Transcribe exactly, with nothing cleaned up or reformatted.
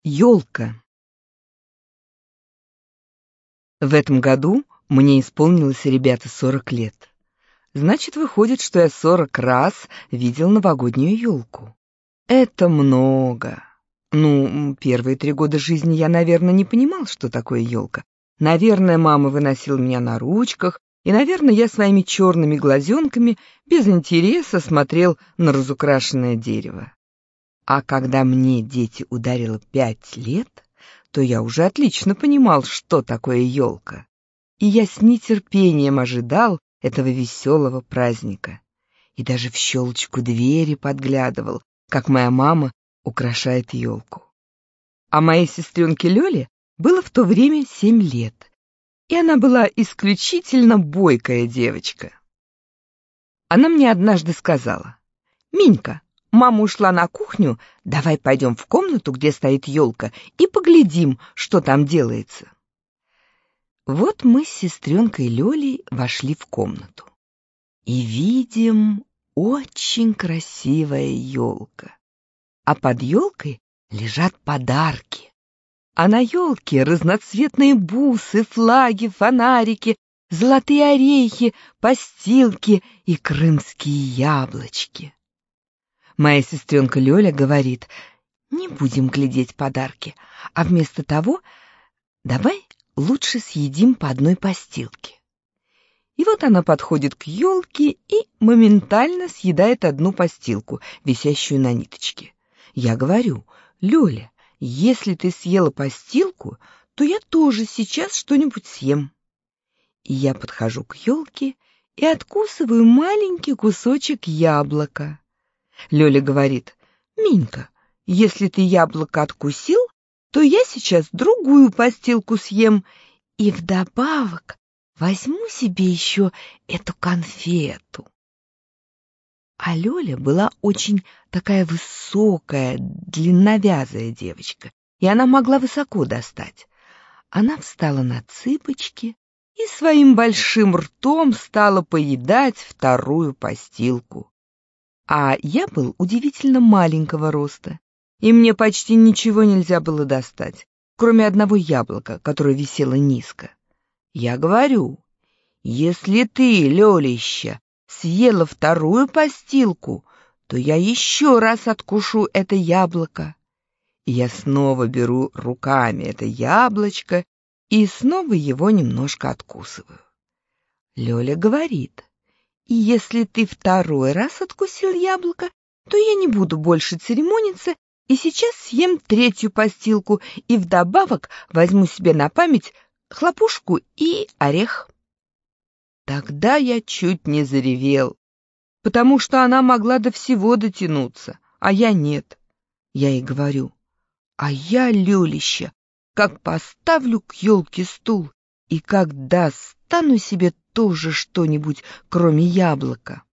Ёлка. В этом году мне исполнилось, ребята, сорок лет. Значит, выходит, что я сорок раз видел новогоднюю ёлку. Это много. Ну, первые три года жизни я, наверное, не понимал, что такое ёлка. Наверное, мама выносила меня на ручках, и, наверное, я своими черными глазенками без интереса смотрел на разукрашенное дерево. А когда мне, дети, ударило пять лет, то я уже отлично понимал, что такое ёлка. И я с нетерпением ожидал этого веселого праздника. И даже в щелочку двери подглядывал, как моя мама украшает ёлку. А моей сестренке Лёле было в то время семь лет, и она была исключительно бойкая девочка. Она мне однажды сказала: «Минька, мама ушла на кухню, давай пойдем в комнату, где стоит ёлка, и поглядим, что там делается». Вот мы с сестренкой Лёлей вошли в комнату и видим очень красивая ёлка, а под ёлкой лежат подарки. А на ёлке разноцветные бусы, флаги, фонарики, золотые орехи, постилки и крымские яблочки. Моя сестренка Лёля говорит: «Не будем глядеть подарки, а вместо того давай лучше съедим по одной постилке». И вот она подходит к ёлке и моментально съедает одну постилку, висящую на ниточке. Я говорю: «Лёля, если ты съела постилку, то я тоже сейчас что-нибудь съем». И я подхожу к ёлке и откусываю маленький кусочек яблока. Лёля говорит: «Минька, если ты яблоко откусил, то я сейчас другую постилку съем и вдобавок возьму себе еще эту конфету». А Лёля была очень такая высокая, длинновязая девочка, и она могла высоко достать. Она встала на цыпочки и своим большим ртом стала поедать вторую постилку. А я был удивительно маленького роста, и мне почти ничего нельзя было достать, кроме одного яблока, которое висело низко. Я говорю: «Если ты, Лёлища, съела вторую постилку, то я еще раз откушу это яблоко». И я снова беру руками это яблочко и снова его немножко откусываю. Лёля говорит: «И если ты второй раз откусил яблоко, то я не буду больше церемониться и сейчас съем третью постилку и вдобавок возьму себе на память хлопушку и орех». Тогда я чуть не заревел, потому что она могла до всего дотянуться, а я нет. Я ей говорю: «А я, Лёлища, как поставлю к ёлке стул и как достану себе тоже что-нибудь, кроме яблока».